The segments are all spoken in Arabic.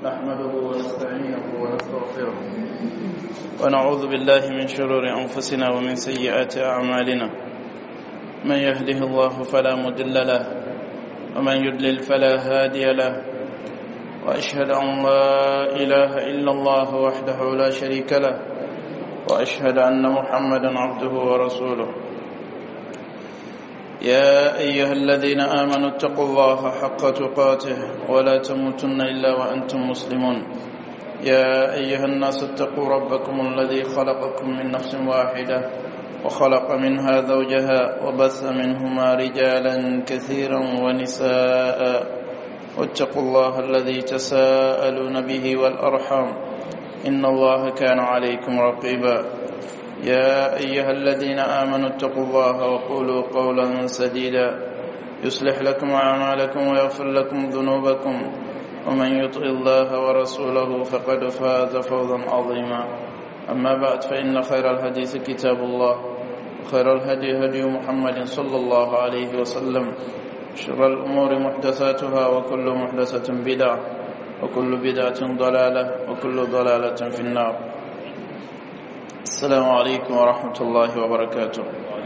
نحمده ونستعينه ونستغفره ونعوذ بالله من شرور أنفسنا ومن سيئات أعمالنا. من يهده الله فلا مضل له ومن يضلل فلا هادي له، وأشهد أن لا إله إلا الله وحده لا شريك له، وأشهد أن محمدا عبده ورسوله. يا أيها الذين آمنوا اتقوا الله حق تقاته ولا تموتن إلا وأنتم مسلمون. يا أيها الناس اتقوا ربكم الذي خلقكم من نفس واحدة وخلق منها زوجها وبث منهما رجالا كثيرا ونساء، واتقوا الله الذي تساءلون به والأرحام إن الله كان عليكم رقيبا. يا أيها الذين آمنوا اتقوا الله وقولوا قولا سديدا يصلح لكم أعمالكم ويغفر لكم ذنوبكم، ومن يطع الله ورسوله فقد فاز فوزا عظيما. أما بعد، فإن خير الحديث كتاب الله، وخير الهدي هدي محمد صلى الله عليه وسلم، شر الأمور محدثاتها، وكل محدثة بدعة، وكل بدعة ضلالة، وكل ضلالة في النار. السلام عليكم ورحمة الله وبركاته.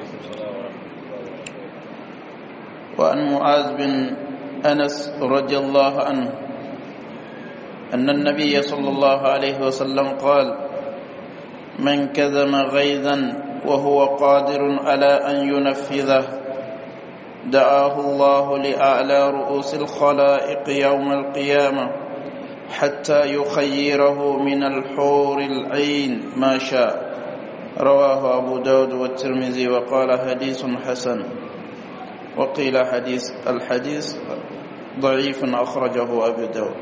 وعن معاذ بن أنس رضي الله عنه أن النبي صلى الله عليه وسلم قال: من كظم غيظا وهو قادر على أن ينفذه دعاه الله لأعلى رؤوس الخلائق يوم القيامة حتى يخيره من الحور العين ما شاء. رواه أبو داود والترمذي وقال حديث حسن، وقيل الحديث ضعيف أخرجه أبو داود.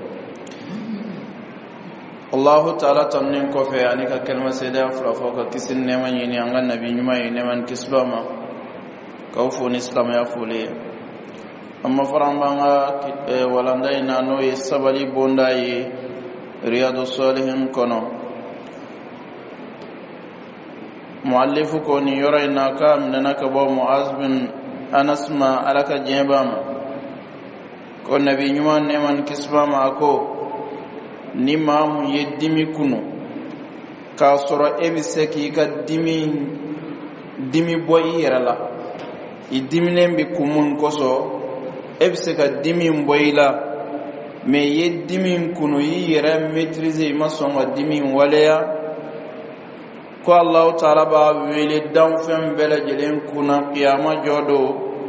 الله تعالى تنين كوفي يعني كلمة سيدة فلافوك كسن نمان يني أنغا نبي نماي نمان كسباما كوفون إسلام يفولي. أما فرنبانا ولندينا نوي سبالي بونداي رياض الصالحين كنو muallifu ko ni yoro ina ka mnana ka bo Muaz bin Anas ma alaka jebama ko nabi nyuma neman kisbama ko ni mamu yeddimi kunu ka soro ebiseki ka dimi boyi yerala idimine bi kumun koso ebiseka dimi boyila me yeddimi kunu yira maîtriser masonga dimi waleya ko Allah ta'ala ba wele dan fen bela jelen kuna qiyama jodo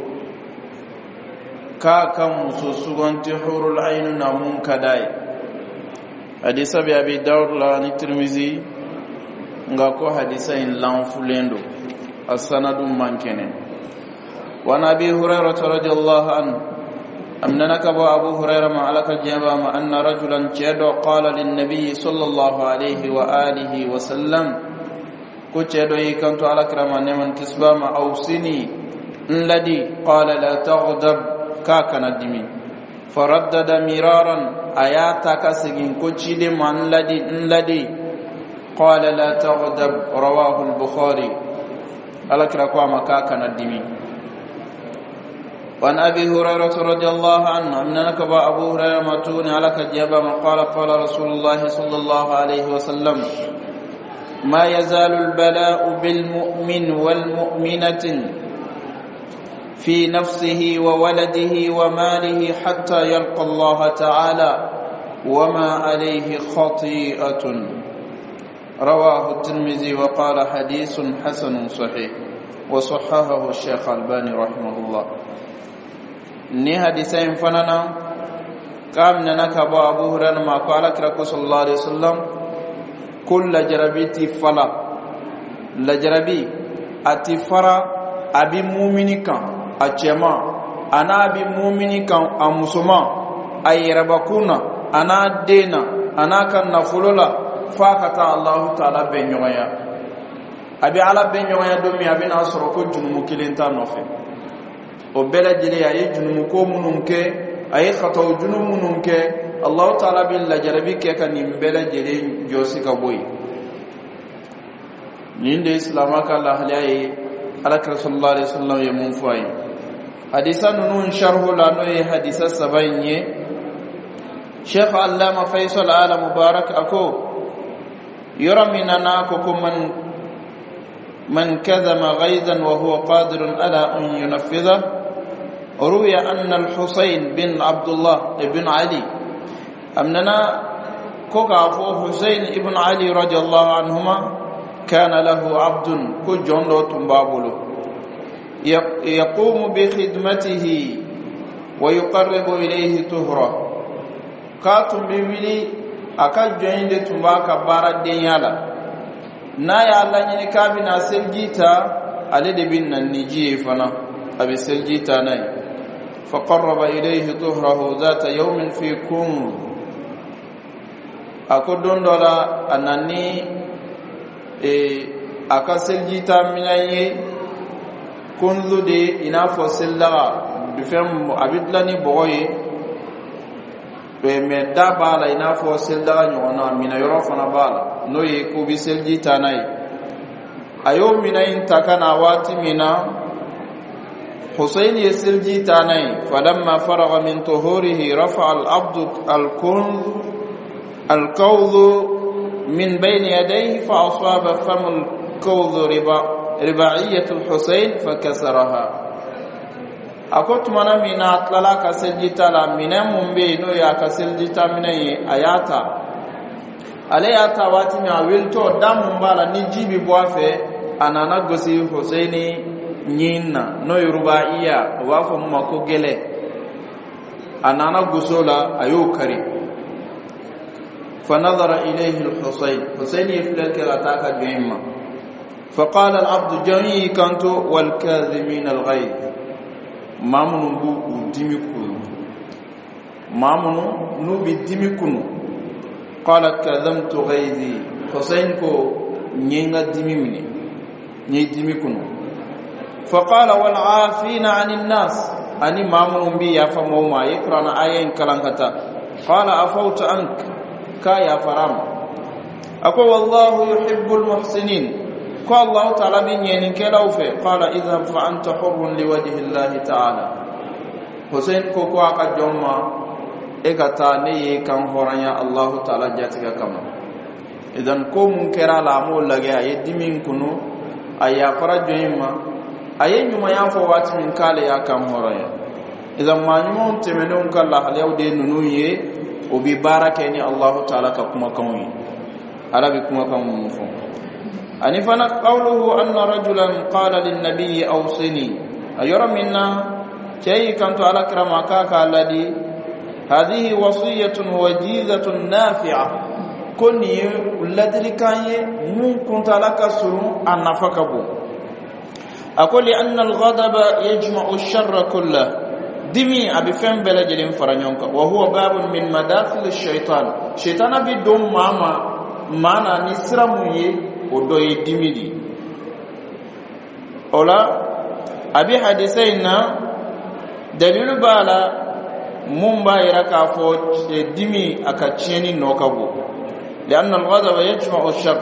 ka kan musu suganti hurul ain na mun kadai. Hadisa bi Abi Dawud la ni Tirmizi nga ko hadisa in lan fulendo as-sanadu mankene. Wa Nabi Hurairah radhiyallahu anhu amnana ka ba Abu Hurairah ma alaka jaba ma anna rajulan jado qala lin nabiy sallallahu alayhi wa alihi wa sallam ko ceedo yi kanto alakrama neman kisbama awsini ladi qala la taghdab ka kanadimi faraddada miraran ayata kasigin ko cide man ladi qala la taghdab rawahu al-bukhari alakra ko ma ka kanadimi. وعن أبي هريرة رضي الله عنه أنك أبو هريرة متون على كجابة قال رسول الله صلى الله عليه وسلم: ما يزال البلاء بالمؤمن والمؤمنة في نفسه وولده وماله حتى يلقى الله تعالى وما عليه خطيئة. رواه الترمذي وقال حديث حسن صحيح، وصححه الشيخ الباني رحمه الله. ni hadisain fanana kam nanaka ba Abu Hurairah ma ko alakra sallallahu alaihi wasallam كل جربيتي فلا لجربي أتفرا أبي مؤمنكا أجمع أنا أبي مؤمنكا أمسما أي ربكونا أنا دينا أنا كان نفلولا فاكتا الله تعالى بنيويا أبي على بنيويا دومي أبي ناصركو جنوم كيلنتا نوفي وبلا جلي أي جنوم كومنونك أي خطو جنومنونك الله تعالى بالله جربي كيكا نمبلا جرين جوسي كبوي نين دي اسلامك الله عليه على رسول الله عليه وسلم يمون فاي حديثا نون شرح لانو حديثا سبعين شيخ علامة فيصل آل مبارك أكو يرى مننا من كذب غيظا وهو قادر على أن ينفذه. روي أن الحسين بن عبد الله بن علي أمننا كوكافو حسين بن علي رضي الله عنهما كان له عبد كجندو تنبابلو يقوم بخدمته ويقرب إليه طهرا كاتم بيولي أكاد جند تنباك بارد ديالا نايا الله ينكابنا سلجيتا على دبنا النجي فنا أبي سلجيتا ناي فقرب إليه طهره ذات يوم في كنز أكدون دولا أنني أكا سلجيتا مناي كنز دي إنافو سلغا بفهم أبدلني بغوي me da bala ina fo selda nyona mina yoro fana bala no ye ko bi selji tanai ayo mina intakana wati mina Husayn ye selji tanai falamma faraga min tuhurihi rafa al-abd al-kunz al-kawd min bayni yadayhi fa asaba fam al-kawd riba'iyyah al-Husayn fakasaraha. Akot mana mina atlala ka seljita la mina mumbe no ya ka seljita mina yi ayata alayata wati mi awilto dam mbala ni jibi boafe anana gosi Husaini nyinna no yoruba iya wafo mako gele anana gosola ayo kari fanadhara ilayhi al-Husayn Husaini yaflaka ataka jema فقال العبد جميع كنت والكاظمين الغيظ mamunu bu dimi kunu mamunu nu bi dimi kunu qala kadhamtu ghayzi Husayn ko nyinga dimi mini nyi dimi kunu faqala wal afina anin nas ani mamunu bi ya fa mawma ikrana ayen kalankata qala afawta ank ka ya faram ako wallahu yuhibbul muhsinin ko Allah ta'ala bin yenin kelaw fe qala idhhab fa anta hurrun liwajhi Allah ta'ala Husayn ko aka jomma e gata ne ye kan horanya Allah ta'ala jatiga kama idan ko mun kera la mo lage ay dimin kunu aya fara joyima ay nyuma ya fo wati min kale ya kan horanya idan ma nyuma temenon kala hal yawde nunu ye o bi baraka ni Allah ta'ala ka kuma kanwi arabi kuma kan mu fo أنفنا قوله أن رجلا قال للنبي أوصني أيرى منا كي كنت على كرمكاك الذي هذه وصية وجيزة نافعة كني الذي كان ممكن لك سرون أن نفكبه أقول لأن الغضب يجمع الشر كله دمي أبي فهم بلجل فرنيونك وهو باب من مداخل الشيطان شيطان بدون مانا نسرمي odoye dimidi ola abi hadisaina dalilu bala mumba iraka fo dimi akacheni nokabo لأن الغضب يجمع الشر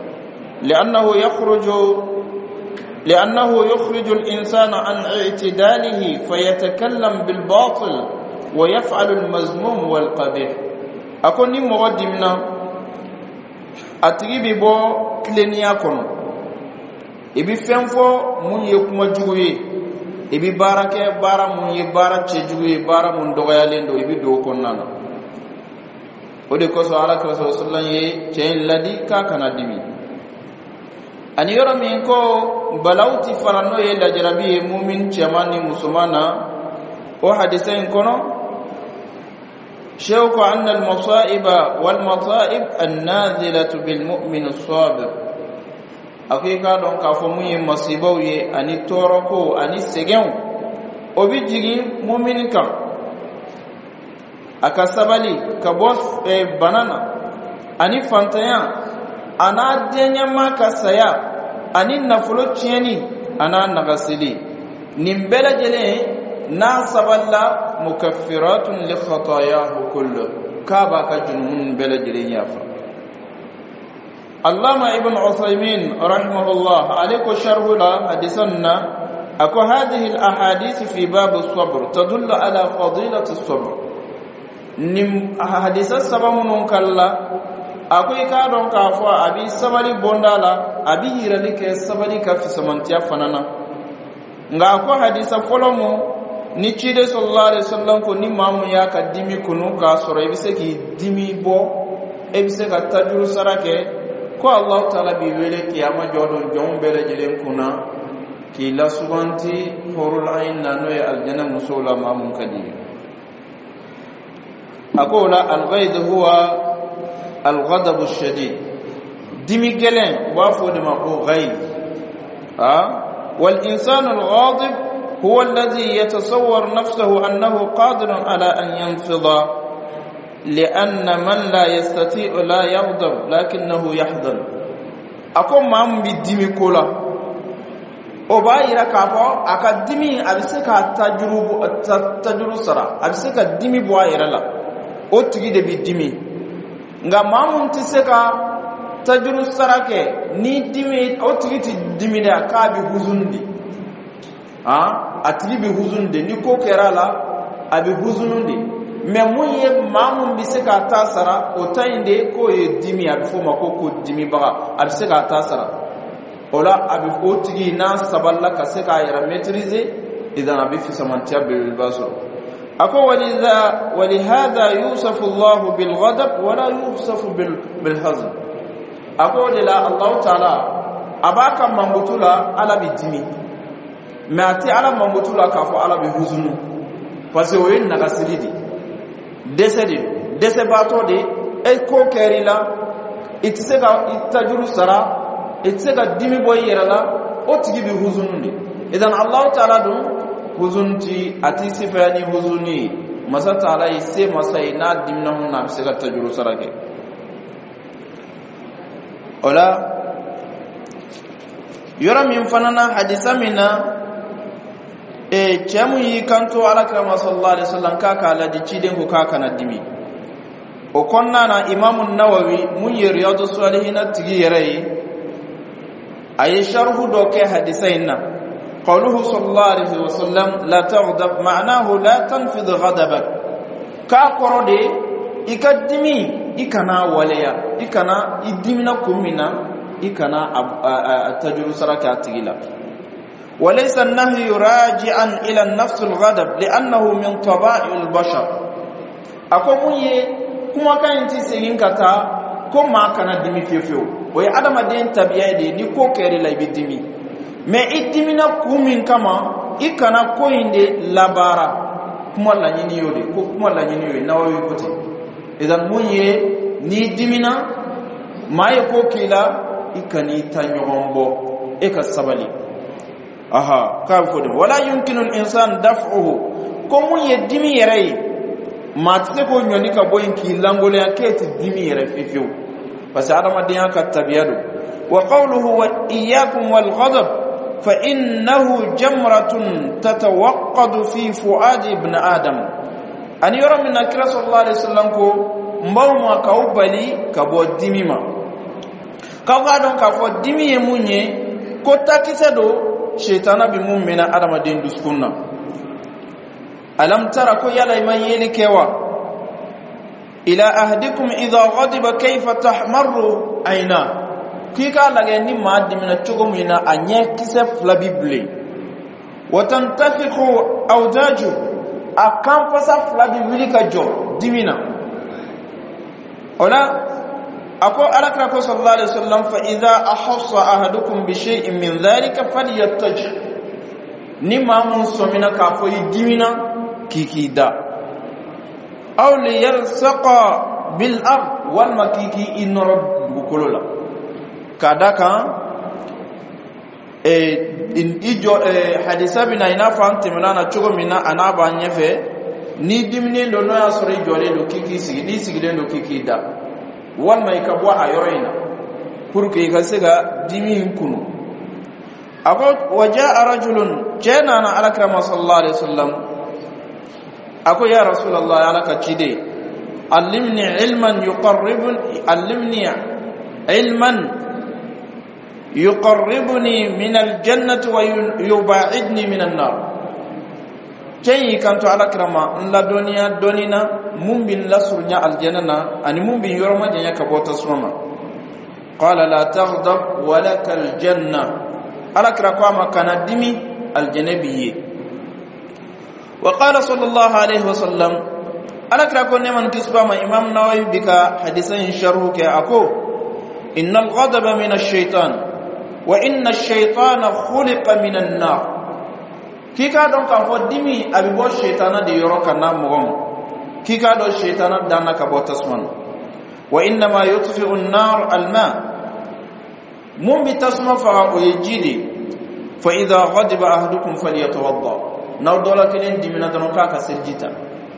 لأنه يخرج الإنسان عن اعتداله فيتكلم بالباطل ويفعل المذموم والقبيح أكون مقدمنا atigi bi bo klenia kono ibi femfo mun ye kuma juguye ibi barake bara mun ye bara chejuye bara mun doyalendo ibi do konnana ode ko so ala ko sallallahu ye chen ladi ka kana dimi ani yoro min ko balauti farano ye dajrabi mu'min chamani musumana o hadisen kono شوق أن المصائب والمصائب النازلة بالمؤمن الصابر أكيكا دون كافمي مصيبوي أني توركو أني سجن أبيجي مؤمنك أكسبالي كبوس بنانا أني فانتيا أنا دنيا ما كسيا أني نفلو تشيني أنا نغسلي نمبلا جلي ناسبلا مكفرات لخطاياه كله كابا كجنون بلجرين يافا علامة ابن عثيمين رحمه الله عليك شرح لا حديثنا أكو هذه الأحاديث في باب الصبر تدل على فضيلة الصبر nim hadisa sabamun kalla akwai ka don ka fo abi sabali bondala abi hirali ke sabali ka fi samantiya fanana nga ko hadisa folomo ni cide sallallahu alaihi wasallam ko ni mamu ya ka dimi kunu ka soro ibise ki dimi bo ibise ka tajuru sarake ko Allah taala bi wele kiyama jodon jom bere jilen kuna ki la subanti horul ain nano ya aljanna musula mamun kadi akola al-ghaid huwa al-ghadab ash-shadid dimi gelen wa fo de mako ghaid wal insan al-ghadib huwa alladhi yatasawwar nafsuhu annahu qadirun ala an yanfidha لأن من لا يستطيع لا يغضب لكنه يحزن أكون مام بدمي كولا أبايرا كافو أكاديمي أبسكا تجرب سرا أبسكا دمي بوايرا لا أتجي بدمي nga mamun tiseka tajuru sarake ni dimi otigi dimi da ka bi huzundi atigi bi huzundi ni ko kerala abi huzundi me mun ye mamun bi se ka tasara o tayinde ko ye dimi abi fo mako ko dimi baga abi se ka tasara ola abi fo tigi na saballa ka se ka yara maîtriser idan abi fi samantiya bil basar ako walihada yusafu Allah bil ghadab wala yusafu bil hazn ako la Allah taala abaka mambutula ala bi dimi me ati ala mambutula ka fo ala bi huzunu parce que o yin naga silidi dese bato de e ko kerila itisega itajuru sara itisega dimi boy yerala o tigi bi huzunundi idan Allah taala dum huzunti ati sifani huzuni masa taala ise masa ina dimna hunna bisega tajuru sara ke ola yora min fanana hadisa mina chemu yi kanto alakrama sallallahu alaihi wasallam kaka la di ciden ko kaka na dimi o konna na imam an-nawawi mun yi riyadus salihin tigi yarai ay sharhu do ke hadisaina qawluhu sallallahu alaihi wasallam la taghdab ma'nahu la tanfid ghadabak ka korode ikaddimi ikana waleya ikana idimina kumina ikana tajuru saraka tigila وليس النهي راجعا الى النفس الغضب لانه من طبائع البشر akomuye kuma kan ti sigin kata ko ma kana dimi fefeo boy adama den tabiya de ni ko kere la bidimi me idimi na kumin kama ikana ko inde labara kuma la nyini yode ko kuma la nyini yode nawawi kote idan munye ni dimina maye ko kila ikani tanyogombo ekasabali aha kam fodum wala yumkinu al-insan daf'uhu komu yedimi yere matse ko nyoni ka boyin ki langole aketi dimi yere fifiu parce adama diya ka tabiyadu wa qawluhu wa iyyakum wal ghadab fa innahu jamratun tatawaqqadu fi fuad ibn adam an yara min akra sallallahu alaihi wasallam ko mbawma ka ubali ka bo dimima ka ga don ka fo dimi yemunye ko takisedo shaytana bi mu'mina adama den duskunna alam tara ko yala man yeli kewa ila ahdikum idha ghadiba kayfa tahmaru ayna kika lage ni maddi mina chogomina anye kise flabible watantafiqu awdaju akampasa flabibili ka jo dimina ola ako alakra ko sallallahu alaihi wasallam fa idha ahassa ahadukum bi shay'in min dhalika falyattaji ni mamun somina ka fo yidimina kikida aw li yarsaqa bil ard wal makiki inoro bukolola kadaka in ijo hadisa bina ina fam timana chogo mina anaba nyefe ni dimni ndo no asore jole do kiki sigi ni sigi do kikida wal mai ka bwa ayoina purke ka siga dimin kunu ako wajaa rajulun jana na alakrama sallallahu alaihi wasallam ako ya rasulullah alaka chide allimni ilman yuqarribuni min aljannati wa yubaidni min an-nar jayi kanto alakrama la doniya donina mumbin lasrunya aljanna ani mumbin yoroma janya kabota soma qala la taghdab wa lakal janna alakra kwa kana dimi aljanabiye wa qala sallallahu alayhi wa sallam alakra ko neman kisba ma imam nawawi bika hadisan sharhu ke ako innal ghadaba min ash-shaytan wa inna ash-shaytana khuliqa min an-nar kika don ka fo dimi abi bo shaytana de yoro kana mogom kika do shaytana dana ka bo tasman wa inna ma yutfi'u an-nar al-ma mum bi tasma fa yajidi fa idha ghadiba ahadukum falyatawadda naw dola kelen dimina don ka sirjita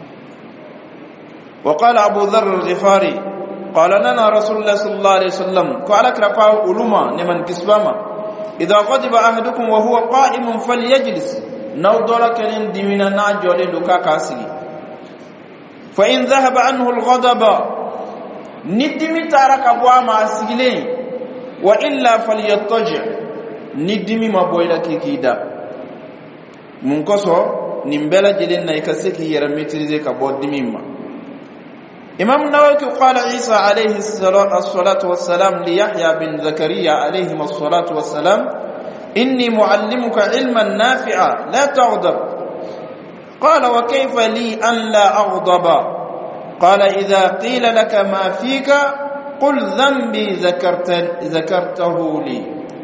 wa qala abu dharr al-ghifari qala lana rasulullah sallallahu alaihi wasallam qala kraqa uluma neman kisbama idha ghadiba ahadukum wa huwa qa'imun falyajlis naw dola kelen dimina na jole do ka sigi fa in dhahaba anhu al-ghadaba nidimi taraka bwa ma sigile wa illa falyattaji nidimi maboyla kikida mun koso nimbela jelen na ikaseki yara maîtriser ka bodimi ma imam nawawi qala isa alayhi salatu wassalam li yahya bin zakariya alayhi salatu wassalam إني معلمك علما نافعا لا تغضب قال وكيف لي أن لا أغضب قال إذا قيل لك ما فيك قل ذنبي ذكرته لي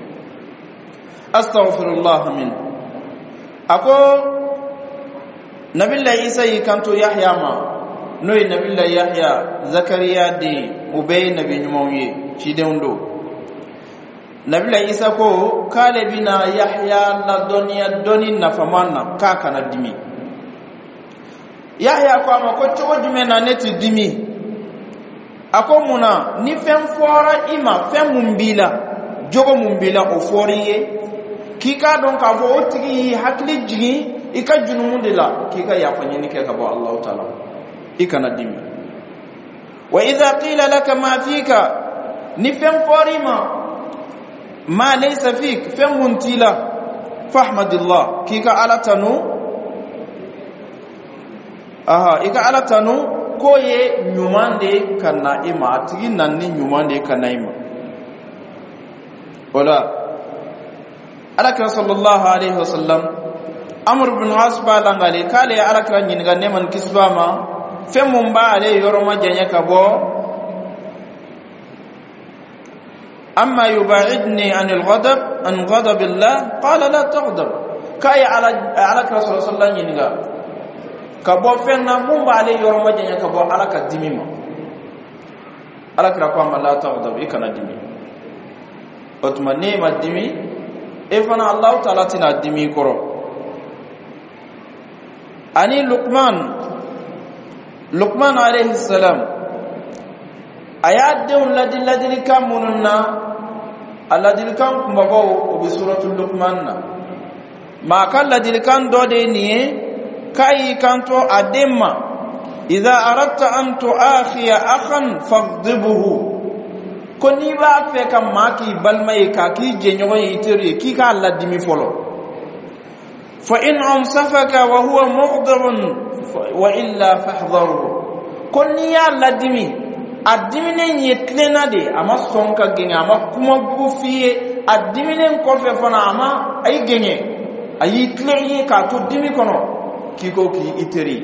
أستغفر الله منه أقول نبي الله إيسى كانت يحيى ما نوي نبي الله يحيى زكريا دي أبي نبي نموي شيدوندو nabila isa ko kale bina yahya la doniya doni na famanna ka kana dimi yahya ko ma ko to jume na neti dimi akomuna ni fem fora ima fem mumbila jogo mumbila o foriye kika don ka fo otigi hakli jigi ika junumundila kika yafanye ni ke ka ba Allah taala ikana dimi wa idha qila laka ma fika ni fem forima ما ليس فيك فهم منتلا فاحمد الله كيكا على تنو إيكا على تنو كوي نيومان دي كنا إما تيجي ناني نيومان دي كنا إما ولا على صلى الله عليه وسلم أمر بن عاصبا لانغالي كالي على كرا نينغا نيمان كسباما فهم با عليه يورما جانيا كابو أما يباعدني عن الغضب عن غضب الله قال لا تغضب كاي على رسول الله صلى الله عليه وسلم كبو فينا مو عليه يوم جنيا كبو على كدميما على كرقم لا تغضب إكنا دمي أتمنى ما دمي إفنا الله تعالى تنا دمي كرو أني لقمان عليه السلام آيات دون الذي كاموننا الذي كان كمبو بسورة اللقمان ما كان الذي كان دوديني كاي كانتو أدما إذا أردت أن تؤاخي أخا فاغضبه كوني با فك ماكي بالماي كاكي جنيو يتري كي كا الله دمي فولو فإن أمسفك وهو مغضب وإلا فاحذره كوني يا الله دمي adimine yetlena de ama sonka genye ama kuma gufiye adimine kofe fana ama ay genye ay tleye ka to dimi kono kiko ki iteri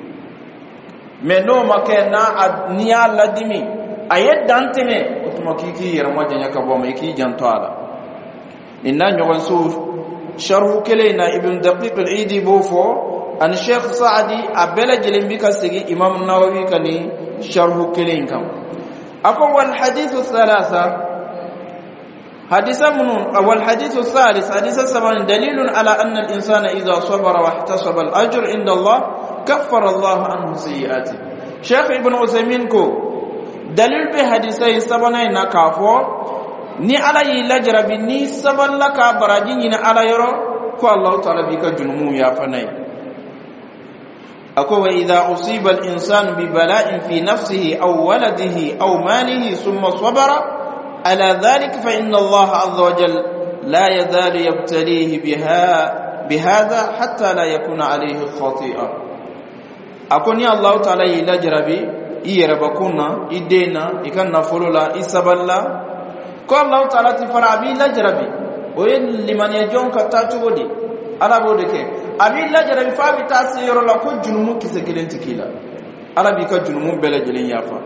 meno makena niya ladimi ayet dantene otuma kiki yerma janya ka boma ki janto ala inna nyogon su sharhu kelena ibn daqiq al-idi bofo an sheikh saadi abela jelembi ka sigi imam nawawi kani sharhu kelin kam ako wal hadithu thalatha haditha munun awal hadithu thalith haditha saban dalilun ala anna al insana idha sabara wa ihtasaba al ajr inda Allah kaffara Allah anhu sayiati sheikh ibn usaymin ko dalil bi haditha sabana na kafo ni ala yilajra bi ni saban laka barajin ni ala yoro ko Allah taala bi ka junumu ya fanai أكو إذا أصيب الإنسان ببلاء في نفسه أو ولده أو ماله ثم صبر على ذلك فإن الله عز وجل لا يزال يبتليه بهذا حتى لا يكون عليه خطيئة akoni Allah ta'ala ila jarabi iyere bakuna idena ikanna fulula isaballa ko Allah ta'ala ti farabi la jarabi o yen liman yajon ka ta tugodi ala bodeke abi la jarabi fa bi tasiro la ko junumu kise kelenti kila ala bi ka junumu bele jelen yafa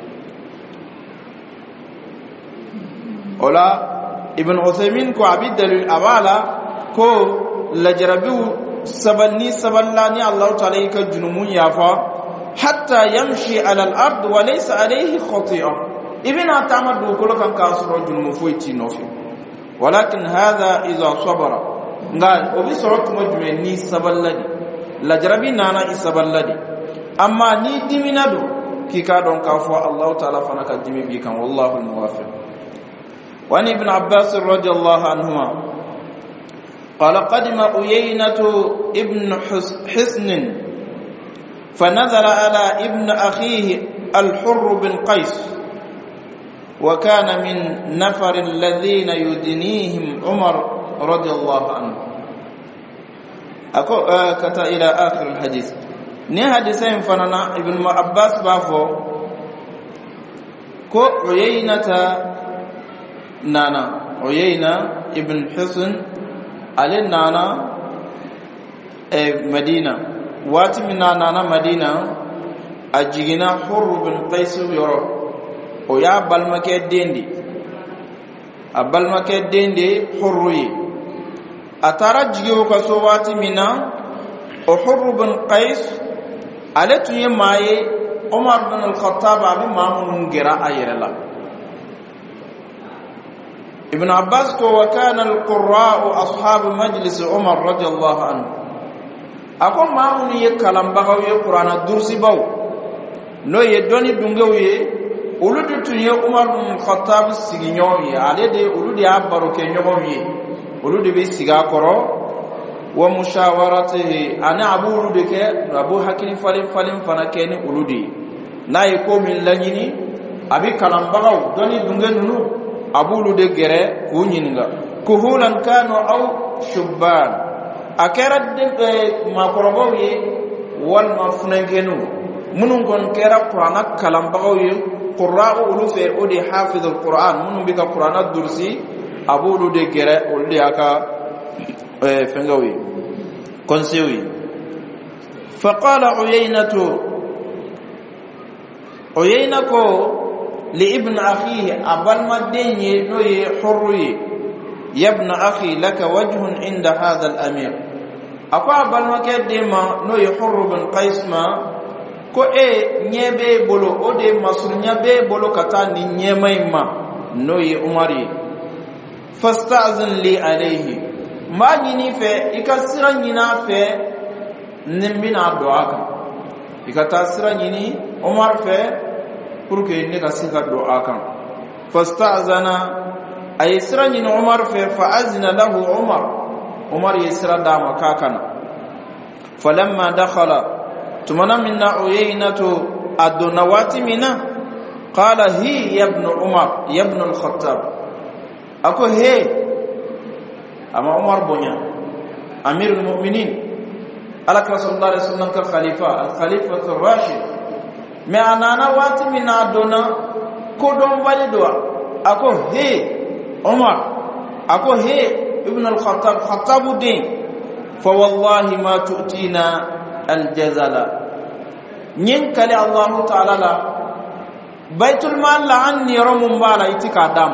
ola ibn Uthaymin ko abi dalil awala ko la jarabi sabalni saballani Allah ta'ala ka junumu yafa hatta yamshi ala al-ard wa laysa alayhi khati'a ibn atamadu ko kan kasro junumu foyti nofi walakin hadha idha sabara ngal obi sorot mo jume ni saballadi la jarabi nana isaballadi amma ni diminado ki ka don ka fo Allah ta'ala fana ka dimi bi kan wallahu al-muwafiq wa ibn Abbas radiyallahu anhuma qala qadima Uyaynatu ibn Hisn فنزل على ابن أخيه الحر بن قيس وكان من نفر الذين يدنيهم عمر رضي الله عنه كتا إلى آخر الحديث ني حديثين فننا ابن عباس بافو كو عيينة نانا عيينة ابن حسن على نانا مدينة wati minna nana madina ajigina hurr bin qais yoro o ya balmake dendi a balmake dendi hurri atara jigo ko so wati minna o hurr bin qais alatu yemaye umar bin al-khattab abi mamun gira ayirala ibn abbas ko wa kana al-qurra ashab majlis umar radiyallahu anhu akon maamuni ye kalambagaw ye qur'ana dursi baw no ye doni dungaw ye uludu tun ye umar bin khattab siginyo ye ale de uludu ya baroke nyogo ye uludu be siga koro wa mushawaratihi ana abu uludu ke abu hakim falim fana keni uludi na ye ko min lanyini abi kalambagaw doni dungenu abu uludu gere kunyinga kuhulan kanu aw shubban akera de makorobaw ye wal mafnangenu munun gon kera qur'ana kalambagaw ye qurra'u ulufe odi hafiz alquran munun bika qur'ana dursi abulu de gere oldi aka fengawi konsewi faqala uyaynako li ibn akhihi abal madenye no ye hurri ya ibn akhi laka wajhun inda hadha al-amir akwa balmake dema no yahurru bin qais ma ko nyebe bolo ode masurnya be bolo kata ni nyemai ma no ye umari fasta'zin li alayhi ma nyini fe ikasira nyina fe nimbina doaka ikatasira nyini umar fe pour que ne kasika doaka fasta'zana ay sira nyini umar fe fa azna lahu umar yisra da makakana falamma dakhala tumana minna uyaynatu adunawati mina qala hi ya ibn umar ya ibn al-khattab ako he ama umar bonya amirul mu'minin ala rasulullah sallallahu alaihi khalifa al-khalifatu ar-rashid ma anana wati mina aduna ko don validwa ako he umar ako he ابن الخطاب خطاب الدين فوالله ما تؤتينا الجزل نينكلي الله تعالى لا بيت المال عني رم بالا يتكا دام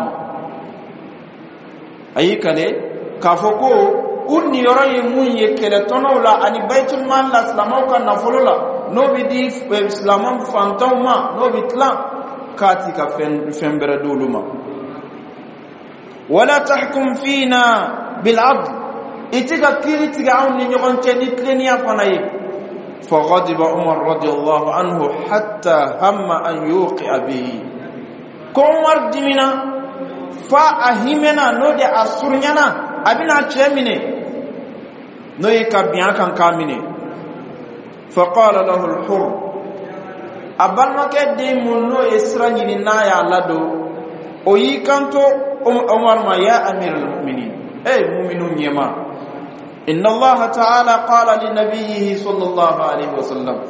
ايكلي كافوكو unni yoroye mun yekele tonola ani baitul mal la islamo kan nafolola no bidi islamo fantoma no bitla kati ka fembere duluma ولا تحكم فينا بالعدل اتيكا كيريتيغا اون ني نيغون تي نيت لي نيا فناي فغضب عمر رضي الله عنه حتى هم ان يوقع به كومر ديمينا فا اهيمنا نودي اسورنيانا ابينا تشميني نوي كابيان كان كاميني فقال له الحر ابان مكدي منو اسراني نايا لادو oyi kanto umar ma ya amirul mu'minin mu'minun yama inna allah ta'ala qala li nabiyhi sallallahu alaihi wasallam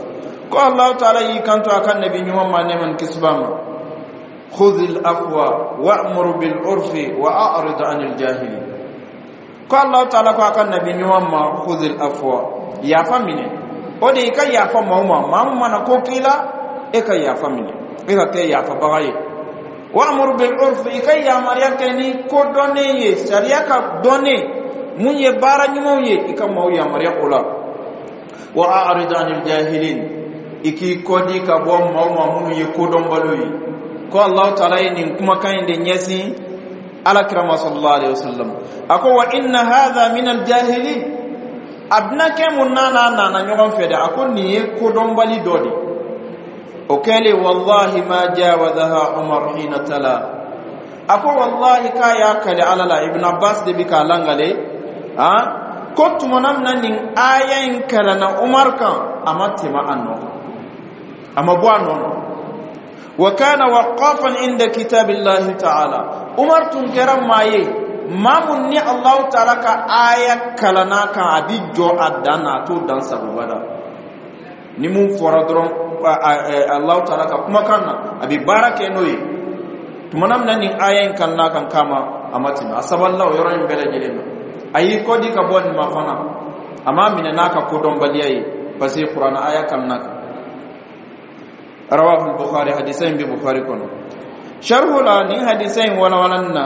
ko Allah ta'ala yi kanto akan nabi nyuma ma neman kisbama khudhil afwa wa'mur bil urfi wa a'rid 'anil jahilin ko Allah ta'ala ko akan nabi nyuma ma khudhil afwa ya famine o de ka ya fa mawma mamma na ko kila e ka ya famine e ka ke ya fa bagaye wa'mur bil urfi ka ya mariya keni ko donne ye sharia ka donne munye bara nyumo ye ikam maw ya mariya kula wa a'rid 'anil jahilin iki kodi ka bom mawma munu ye ko don baloyi ko Allah ta'ala ni kuma kan de nyasi ala kirama sallallahu alaihi wasallam ako wa inna hadha min al jahili abnake munana na nyogon fede ako ni ye ko don bali dodi o kale wallahi ma jawazaha umar hina tala ako wallahi ka ya kale alala ibn abbas de bika langale ha ko tumonam nan nin ayen kala na umar kan amatima anno amabwano wa kana waqafan inda kitabillahi ta'ala umar tun keram maye mamun ni Allah ta'ala ka aya kalana ka abijo adana to dan sabubada ni mun foradron Allah ta'ala ka kuma kana abi barake noyi tumanam nan ni aya kalana kan kama amatina asaballahu yoran bele jelena ayi kodi ka bon ma fana amma minana ka ko don baliyai basi qur'an aya kalana رواه البخاري حديثين ببخاري كنا شرح لاني حديثين ولنا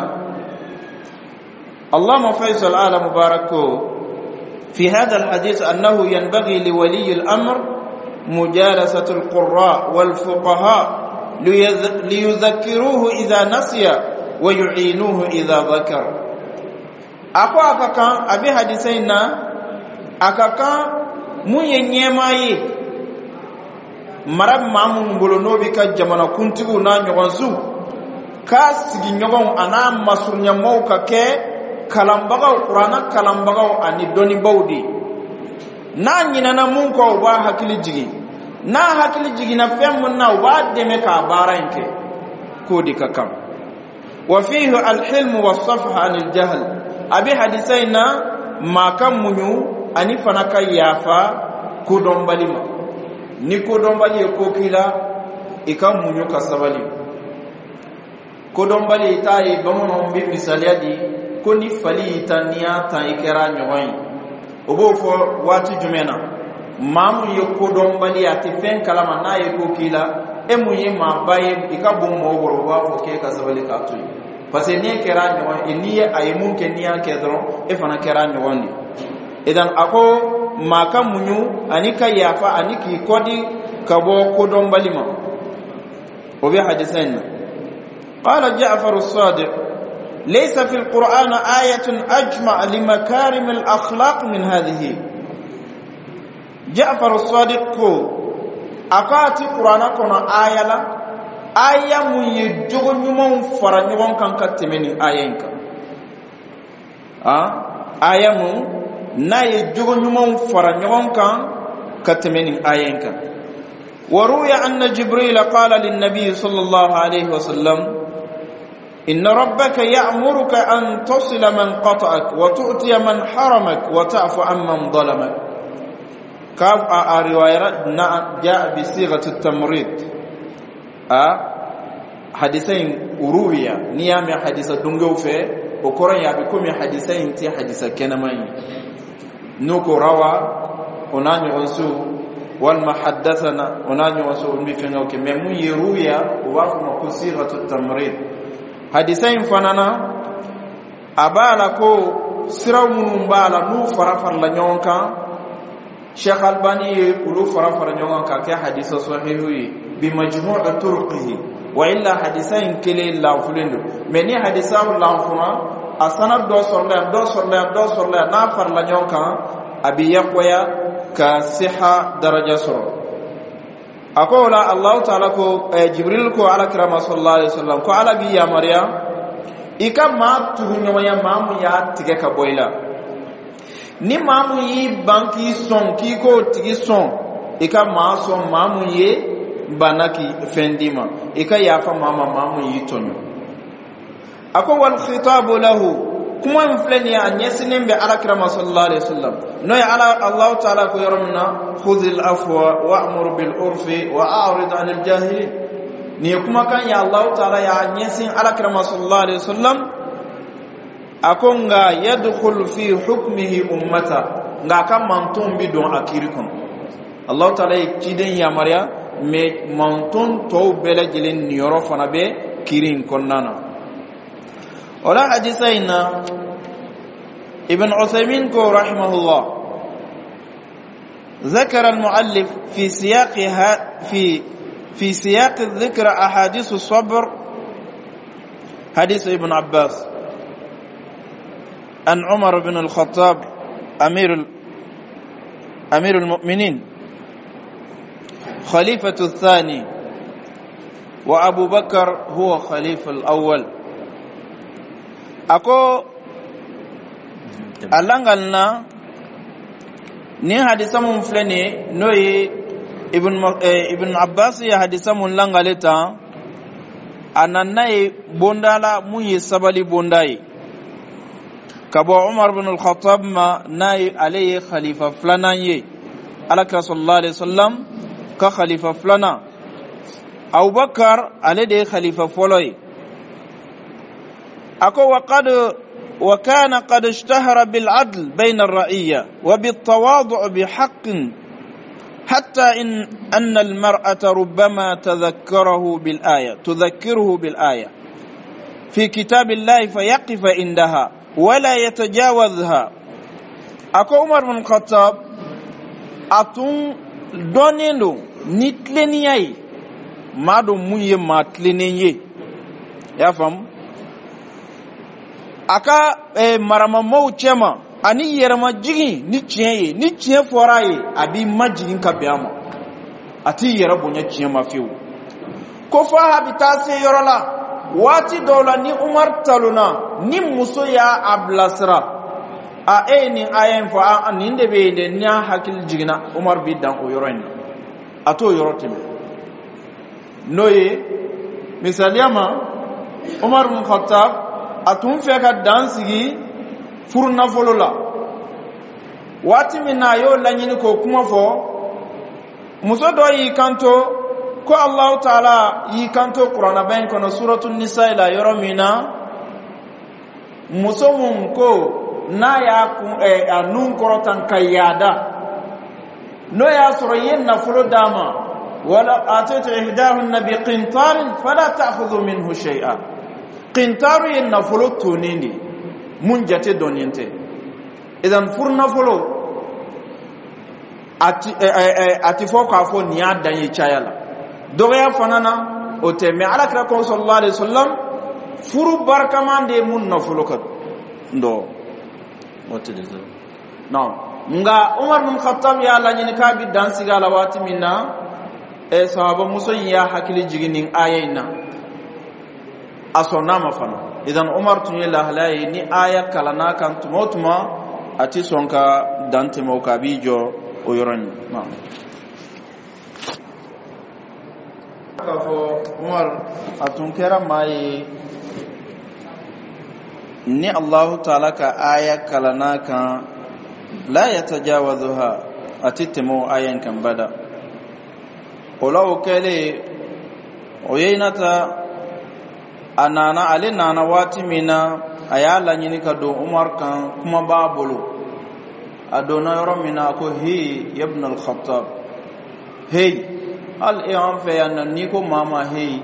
اللهم فيصل آل مبارك في هذا الحديث أنه ينبغي لولي الأمر مجالسة القراء والفقهاء ليذكروه إذا نسي ويعينوه إذا ذكر أقوى أكاكا أبي حديثين أكاكا مو ينيماي marab mamun ngolo nobi ka jamana kuntigu na nyogonsu ka sigi nyogon ana masurnya mauka ke kalambagaw qur'ana kalambagaw ani doni bawdi na nyina na mun ko ba hakili jigi na fem na wa deme ka baranke ko di kakam wa fihi al-hilm was-safh anil jahl abi hadithaina ma kam munyu ani fanaka yafa ko don balima ni ko don bali ko kila ikam munyo kasabali ko don bali tayi bamono mbi misaliadi ko ni fali tania tan ikera nyoy obo fo wati jumena mamu yo ko don bali ati fen kalama na ye ko kila e munye ma baye ikabum mo woro wa fo ke kasabali ka tuy parce ni kera nyoy e ni ay mun ke ni an kedro e fana kera nyoy idan ako maka munyu anika yafa aniki kodi kabo kodon balima obi hadisan qala ja'far as-sadiq laysa fi al-quran ayatun ajma' li makarim al-akhlaq min hadhihi ja'far as-sadiq ko akati qur'ana kono ayala ayamu yejogo nyumon fara nyugon kan katemeni ayenka ayamu na ye jogo nyumon fara nyogon kan katemeni ayenka waruya anna jibril qala lin nabiy sallallahu alayhi wasallam inna rabbaka ya'muruka an tasila man qata'ak wa tu'tiya man haramak wa ta'fu amman zalamak kaf a riwayat na jaa bi sighati at-tamrid hadithain uruya niyame haditha dungo fe o koran ya bi komi hadithain ti haditha kenamani nuko rawa onanyo onsu wal muhaddathana onanyo onsu mbi fengo ke memu yeruya wa kuma kusiratu tamrid hadisain fanana abala ko siramun bala nu farafar la nyonka Sheikh Albani ulu farafar nyonka ke hadisa sahihi bi majmu' turqihi wa illa hadisain kile la fulendo meni hadisa la funa asanad do sorle na far la nyonka abi yakoya ka siha daraja soro akola Allah ta'ala ko Jibril ko ala kirama sallallahu alaihi wasallam ko ala bi ya Maryam ikama tuhunyo ya mamu ya tige ka boila ni mamu yi banki son ki ko tigi son ikama son mamu ye banaki fendima ika yafa mama mamu yi tonyo ako wal khitabu lahu kuma mfleni ya anyesinin be ala kirama sallallahu alaihi wasallam no ya ala Allah ta'ala ko yoromna khudhil afwa wa'mur bil urfi wa a'rid 'anil jahilin ni kuma kan ya Allah ta'ala ya anyesin ala kirama sallallahu alaihi wasallam akonga yadkhul fi hukmihi ummata nga kan manton bi don akirikon Allah ta'ala kiden ya mariya me manton to bele jelen ni yoro fana be kirin konnana ولا حديثين ابن عثيمين كو رحمه الله ذكر المؤلف في سياق الذكر أحاديث الصبر حديث ابن عباس عن عمر بن الخطاب أمير المؤمنين خليفة الثاني وأبو بكر هو خليفة الأول ako alangalna ni hadisa mun flene noyi ibn Abbas ya hadisa mun langaleta anannai bondala mun yi sabali bondai kabo Umar bin al-Khattab ma nayi alayhi khalifa flana ye alaka sallallahu alaihi wasallam ka khalifa flana Abu Bakar alayhi khalifa foloi أكو وكان قد اشتهر بالعدل بين الرعية وبالتواضع بحق حتى أن المرأة ربما تذكره بالآية في كتاب الله فيقف عندها ولا يتجاوزها أكو عمر بن الخطاب أتون دونينو نتلنيي ما دو مني ما تلنيي يا فهم aka maramamau chema ani yerama jigi ni tiye ni tiye foraye abi majigin kabiyama ati yerabunya chema fiu ko fa habitase yorola wati dola ni Umar taluna ni muso ya ablasra a eni ayen fa aninde be de nya hakil jigina Umar bidan o yoroin ato yorotime noye misaliyama Umar bin Khattab atun feka dansigi furna folola wati minna yo lanyini ko kuma fo muso do yi kanto ko Allah ta'ala yi kanto Qur'ana bayin kono suratul nisa ila yoromina muso mun ko na ya ku anun korotan kayada no ya soro yen na folo dama wala atatu ihdahun nabi qintarin fala ta'khudhu minhu shay'a qintaru yen nafolo tonindi mun jate doninte idan furna folo ati foka fo niya danye chayala doya fanana ote me ala kra ko sallallahu alaihi wasallam furu barkamande mun nafolo kat ndo wote de no nga Umar bin Khattab ya la nyini ka bi dansiga la wati minna sahaba muso ya hakili jiginin ayina asona mafana idan Umar tunye lahlai ni aya kalana kan tumotuma ati sonka dante mawkabijo oyoran ma kafo Umar atunkera mai ni Allah ta'ala ka aya kalana kan la yatajawazuha atitemo ayan kan bada olaw kale oyinata anana ale nana wati mina ayala nyini ka do Umar kan kuma babulu adona yoro mina ko hi ibn al-Khattab hey al i'am fa yana ni ko mama hey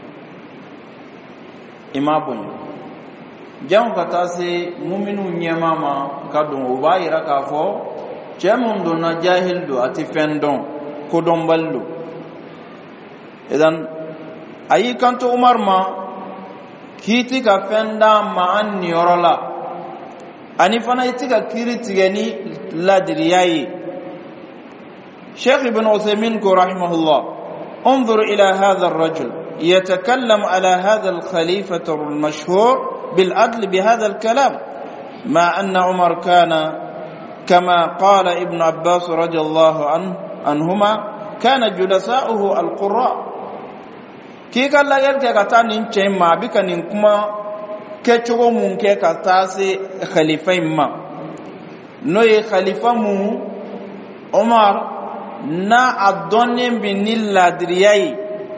imabun jam kata se mu'minu nyamama ka do ubayira ka fo chemun do na jahil do ati fendon ko domballo idan ayi kanto Umar ma kiti ka fenda ma an yorola ani fana itika kiriti gani ladriyayi Sheikh Ibn Uthaymeen ko rahimahullah انظر إلى هذا الرجل يتكلم على هذا الخليفة المشهور بالعدل بهذا الكلام مع أن عمر كان كما قال ابن عباس رضي الله عنهما كان جلساؤه القراء كي قال لك كتا نين ما بك نين كما kecogo mun ke ka taase khalifa imma no ye khalifa mu Umar na adonnen bin ladriyai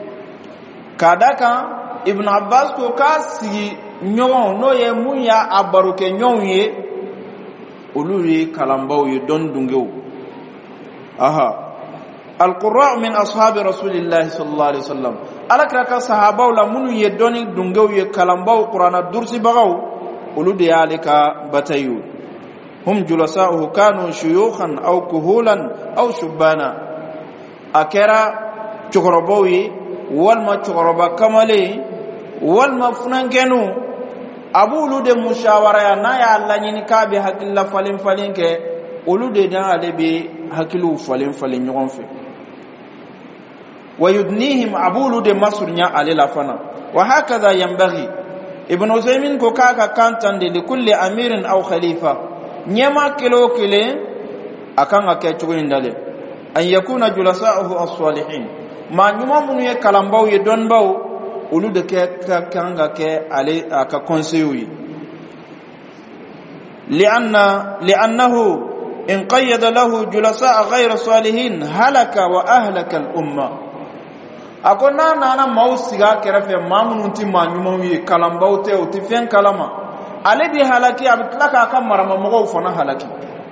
kadaka Ibn Abbas ko ka sigi ñogon no ye mun ya abaruke ñoŋ ye olu ye kalambaw ye don dungew القراء من أصحاب رسول الله صلى الله عليه وسلم على كرك صحابة ولا منو يدوني دنجو يكلمباو قرآن الدرس بغاو ولد عليك بتيو هم جلساؤه كانوا شيوخا أو كهولا أو شبانا أكرا تقربوي والما تقربا كمالي والما فنانكنو أبو ولد مشاورة نايا الله ينكابي حق الله فلين فلين كي ولد دا علي بي حكلو فلين فلين يغنفي ويدنيهم عبول دي مصر نيا علي لفنا وهكذا ينبغي ابن عثيمين كو كاكا كانتان دي لكل امير او خليفه نيما كيلو كيلي اكان اكيتشوين دالي ان يكون جلساؤه الصالحين ما نيما منو يكلامباو يدونباو اولو دي كانغا كي علي اكا كونسيوي لانه ان قيد له جلساء غير صالحين هلك واهلك الامه akona nana mausiga kerefe mamununti manyumawi kalambawte utifien kalama ale bi halaki abitlaka kamara mamugo fana halaki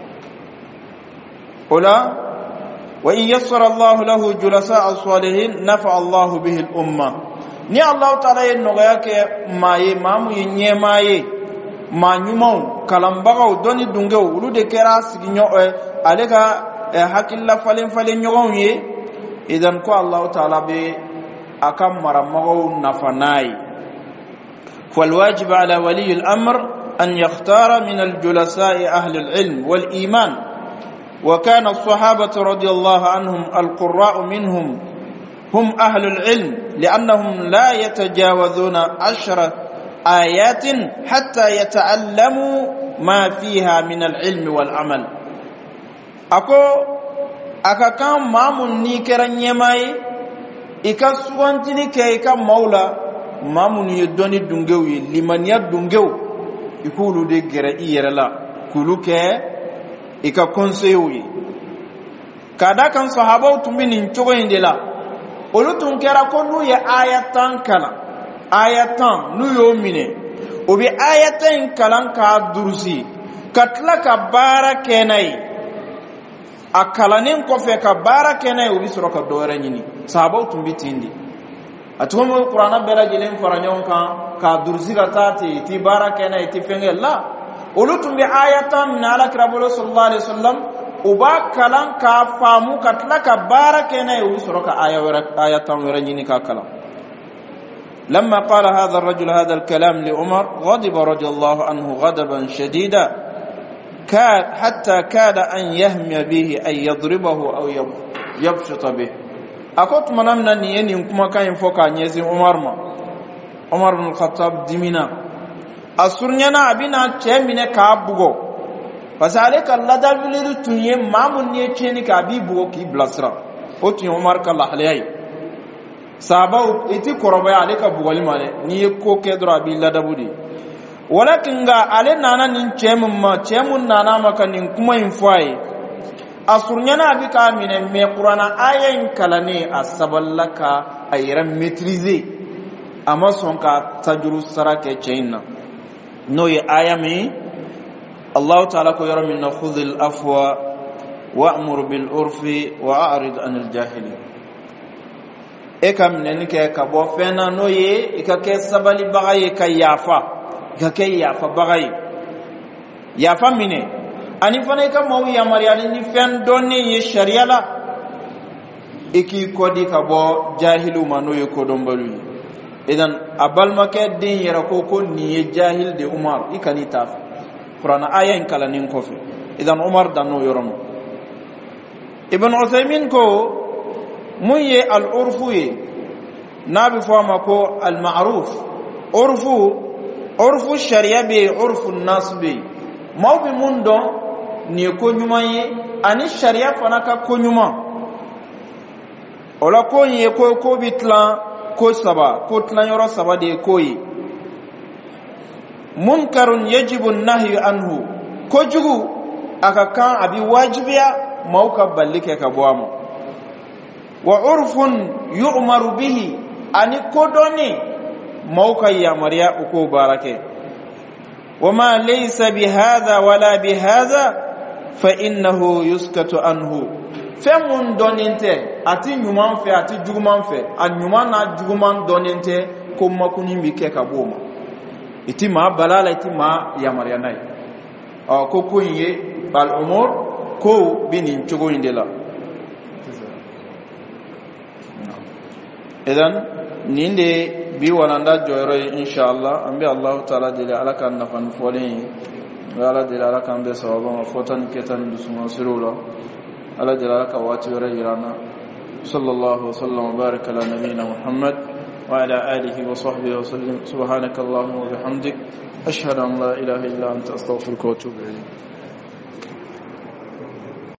ola wa in yassara Allah lahu julasa'a salihin nafa Allah bihi al-umma ni Allah ta'ala yenoga yake maye mamu yenyemaye manyumaw kalambago doni dungew ulude kera siginyo alega hakilla falen nyogon ye idan ko Allah ta'ala be akam maramago nafanai فالواجب على ولي الأمر أن يختار من الجلساء أهل العلم والإيمان وكان الصحابة رضي الله عنهم القراء منهم هم أهل العلم لأنهم لا يتجاوزون 10 آيات حتى يتعلموا ما فيها من العلم والعمل aka kan mamun ni keran yemai ika suwantini ke ika maula mamun ye doni dungew ye limaniya dungew ikulu de gere iyerela kulu ke ika conseil ye kada kan sahaba tumini nchogo indela olutun kera ko nu ye ayatan kala ayatan nu yo mine obi ayatan kalan ka durusi katla ka bara kenai akalanin kofe ka bara kenai obi soro ka doore nyini sahaba tumbitindi atumo qur'ana bela jelen faranyon ka dursi ga tati ti bara kenai ti fengella olutum bi ayatan min ala kirabul sallallahu alaihi wasallam uba kalan ka famu katla ka bara kenai obi soro ka ayatan wera nyini ka kala لما قال هذا الرجل هذا الكلام لعمر غضب رضي الله عنه غضبا شديدا حتى كاد أن يهمي به أن يضربه أو يبشط به أكوت منامنا نيني كما كان ينفوكا نيزي عمر بن الخطاب دمنا أسرنينا أبنا تيمين كابوغو فسألك الله دالبلي تنيه مامون نيچيني كابيبوغو كي بلاسرا أتني عمر كالله عليه sahaba iti korobaya ale ka bugali male ni ko kedro abi ladabudi walakin ga ale nana nin chemun nana maka nin kuma infai asurnyana abi ka mine me qur'ana ayen kalane asaballaka ayran maîtriser amma son ka tajuru sarake chaina no ye ayami Allah ta'ala ko yara minna khudhil afwa wa'mur bil urfi wa'rid anil jahilin ekam nen ke ka bo fena no ye ikake sabali bagaye ka yafa ikake yafa bagaye yafa mine ani fana ka mawi ya mariani ni fen donni ye sharia la iki kodi ka bo jahilu mano ye ko dombalu idan abal make din yara ko ni ye jahil de umar ikani taf qur'ana ayen kala nin kofi idan umar dano yoromo ibn usaymin ko munye al-urfu ye nabi fama ko al-ma'ruf urfu sharia be urfu nas be mawbi mundo ni ko nyuma ye ani sharia fana ka ko nyuma ola ko ye ko bitla ko saba ko tlan yoro saba de ko yi munkarun yajibu an-nahyu anhu ko jugu aka kan abi wajibiya mauka ballike ka boamo wa urfun yu'maru bihi ani kodoni mauka ya mariya uko barake wama laysa bihadha wala bihadha fa innahu yuskatu anhu femun doninte ati nyuman fe ati juguman fe anyuman na juguman doninte ko makuni mike ka boma iti ma balala iti ma ya mariya nai ko ko ye bal umur ko binin chugo indela idan ninde bi walanda joyro inshallah ambi Allah taala dile alaka nafan folin wala dile alaka ambe sawaba fotan ketan dusuma sirula ala dile alaka wati wara irana sallallahu sallam baraka ala nabiyina muhammad wa ala alihi wa sahbihi wa sallam subhanakallahumma wa bihamdik ashhadu an la ilaha illa anta astaghfiruka wa atubu ilayk